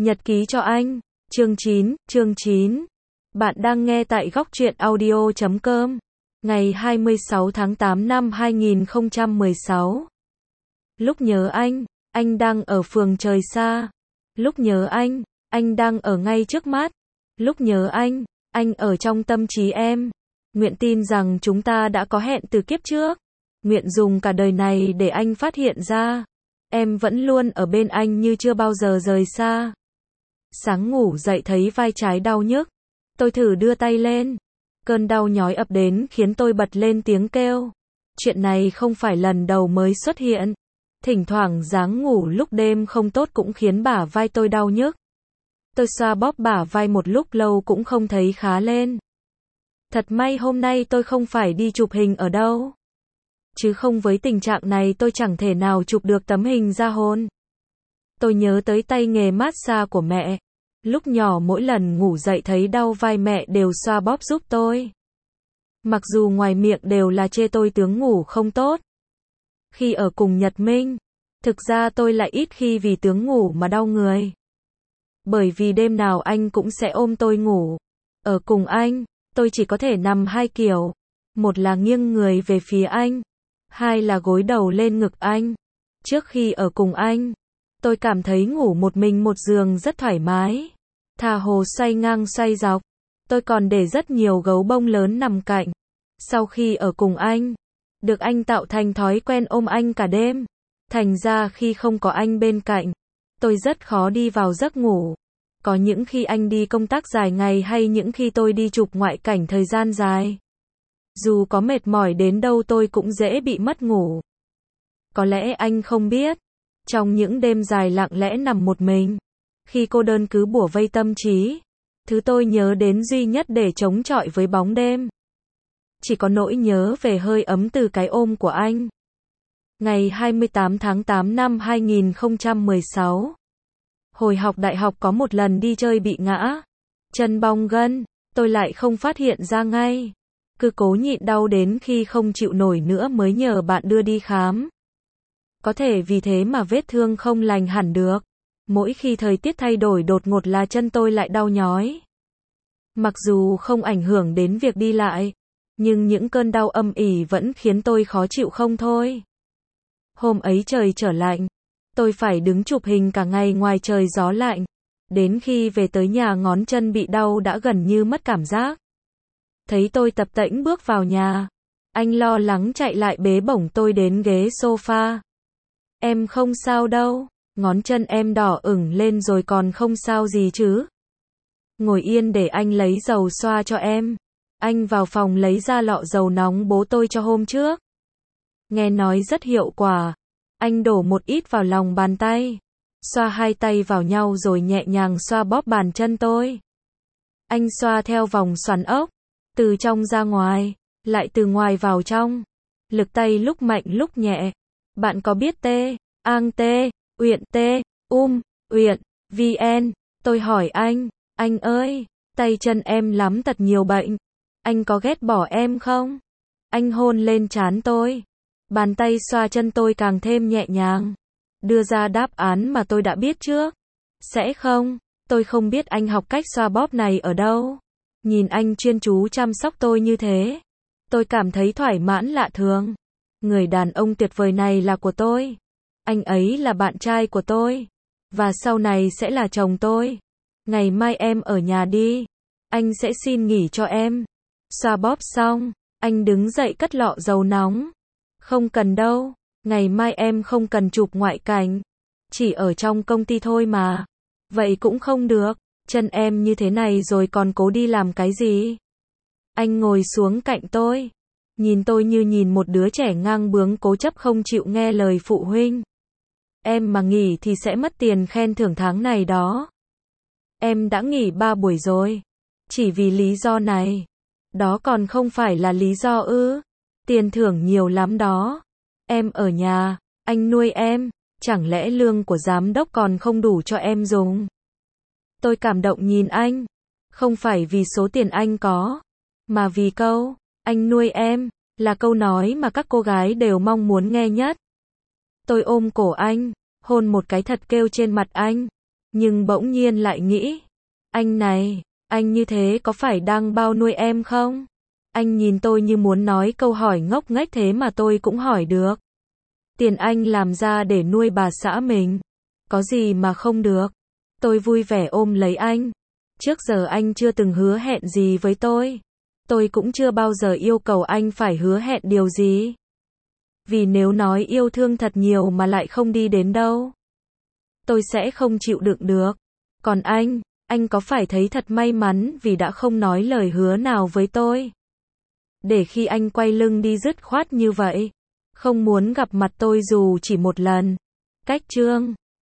Nhật ký cho anh. Chương 9. Bạn đang nghe tại góc truyện audio.com. Ngày 26 tháng 8 năm 2016. Lúc nhớ anh đang ở phường trời xa. Lúc nhớ anh đang ở ngay trước mắt. Lúc nhớ anh ở trong tâm trí em. Nguyện tin rằng chúng ta đã có hẹn từ kiếp trước. Nguyện dùng cả đời này để anh phát hiện ra. Em vẫn luôn ở bên anh như chưa bao giờ rời xa. Sáng ngủ dậy thấy vai trái đau nhức. Tôi thử đưa tay lên. Cơn đau nhói ập đến khiến tôi bật lên tiếng kêu. Chuyện này không phải lần đầu mới xuất hiện. Thỉnh thoảng dáng ngủ lúc đêm không tốt cũng khiến bả vai tôi đau nhức. Tôi xoa bóp bả vai một lúc lâu cũng không thấy khá lên. Thật may hôm nay tôi không phải đi chụp hình ở đâu. Chứ không với tình trạng này tôi chẳng thể nào chụp được tấm hình ra hôn. Tôi nhớ tới tay nghề massage của mẹ. Lúc nhỏ mỗi lần ngủ dậy thấy đau vai mẹ đều xoa bóp giúp tôi. Mặc dù ngoài miệng đều là chê tôi tướng ngủ không tốt. Khi ở cùng Nhật Minh, thực ra tôi lại ít khi vì tướng ngủ mà đau người. Bởi vì đêm nào anh cũng sẽ ôm tôi ngủ. Ở cùng anh, tôi chỉ có thể nằm hai kiểu. Một là nghiêng người về phía anh. Hai là gối đầu lên ngực anh. Trước khi ở cùng anh, tôi cảm thấy ngủ một mình một giường rất thoải mái. Thà hồ xoay ngang xoay dọc. Tôi còn để rất nhiều gấu bông lớn nằm cạnh. Sau khi ở cùng anh, được anh tạo thành thói quen ôm anh cả đêm. Thành ra khi không có anh bên cạnh, tôi rất khó đi vào giấc ngủ. Có những khi anh đi công tác dài ngày hay những khi tôi đi chụp ngoại cảnh thời gian dài. Dù có mệt mỏi đến đâu tôi cũng dễ bị mất ngủ. Có lẽ anh không biết. Trong những đêm dài lặng lẽ nằm một mình, khi cô đơn cứ bủa vây tâm trí, thứ tôi nhớ đến duy nhất để chống chọi với bóng đêm, chỉ có nỗi nhớ về hơi ấm từ cái ôm của anh. Ngày 28 tháng 8 năm 2016. Hồi học đại học có một lần đi chơi bị ngã. Chân bong gân, tôi lại không phát hiện ra ngay. Cứ cố nhịn đau đến khi không chịu nổi nữa mới nhờ bạn đưa đi khám. Có thể vì thế mà vết thương không lành hẳn được. Mỗi khi thời tiết thay đổi đột ngột là chân tôi lại đau nhói. Mặc dù không ảnh hưởng đến việc đi lại, nhưng những cơn đau âm ỉ vẫn khiến tôi khó chịu không thôi. Hôm ấy trời trở lạnh, tôi phải đứng chụp hình cả ngày ngoài trời gió lạnh. Đến khi về tới nhà ngón chân bị đau đã gần như mất cảm giác. Thấy tôi tập tễnh bước vào nhà, anh lo lắng chạy lại bế bổng tôi đến ghế sofa. Em không sao đâu, ngón chân em đỏ ửng lên rồi còn không sao gì chứ. Ngồi yên để anh lấy dầu xoa cho em. Anh vào phòng lấy ra lọ dầu nóng bố tôi cho hôm trước. Nghe nói rất hiệu quả. Anh đổ một ít vào lòng bàn tay. Xoa hai tay vào nhau rồi nhẹ nhàng xoa bóp bàn chân tôi. Anh xoa theo vòng xoắn ốc. Từ trong ra ngoài, lại từ ngoài vào trong. Lực tay lúc mạnh lúc nhẹ. Bạn có biết An T, Uyển T, Uyển, VN. Tôi hỏi anh ơi, tay chân em lắm tật nhiều bệnh. Anh có ghét bỏ em không? Anh hôn lên trán tôi. Bàn tay xoa chân tôi càng thêm nhẹ nhàng. Đưa ra đáp án mà tôi đã biết trước. Sẽ không, tôi không biết anh học cách xoa bóp này ở đâu. Nhìn anh chuyên chú chăm sóc tôi như thế, tôi cảm thấy thoải mãn lạ thường. Người đàn ông tuyệt vời này là của tôi. Anh ấy là bạn trai của tôi. Và sau này sẽ là chồng tôi. Ngày mai em ở nhà đi. Anh sẽ xin nghỉ cho em. Xoa bóp xong, anh đứng dậy cất lọ dầu nóng. Không cần đâu. Ngày mai em không cần chụp ngoại cảnh. Chỉ ở trong công ty thôi mà. Vậy cũng không được. Chân em như thế này rồi còn cố đi làm cái gì? Anh ngồi xuống cạnh tôi. Nhìn tôi như nhìn một đứa trẻ ngang bướng cố chấp không chịu nghe lời phụ huynh. Em mà nghỉ thì sẽ mất tiền khen thưởng tháng này đó. Em đã nghỉ 3 buổi rồi. Chỉ vì lý do này. Đó còn không phải là lý do ư? Tiền thưởng nhiều lắm đó. Em ở nhà, anh nuôi em. Chẳng lẽ lương của giám đốc còn không đủ cho em dùng? Tôi cảm động nhìn anh. Không phải vì số tiền anh có, mà vì câu anh nuôi em là câu nói mà các cô gái đều mong muốn nghe nhất. Tôi ôm cổ anh, hôn một cái thật kêu trên mặt anh. Nhưng bỗng nhiên lại nghĩ, anh này, anh như thế có phải đang bao nuôi em không? Anh nhìn tôi như muốn nói câu hỏi ngốc nghếch thế mà tôi cũng hỏi được. Tiền anh làm ra để nuôi bà xã mình, có gì mà không được. Tôi vui vẻ ôm lấy anh. Trước giờ anh chưa từng hứa hẹn gì với tôi. Tôi cũng chưa bao giờ yêu cầu anh phải hứa hẹn điều gì. Vì nếu nói yêu thương thật nhiều mà lại không đi đến đâu, tôi sẽ không chịu đựng được. Còn anh có phải thấy thật may mắn vì đã không nói lời hứa nào với tôi? Để khi anh quay lưng đi dứt khoát như vậy, không muốn gặp mặt tôi dù chỉ một lần. Cách chương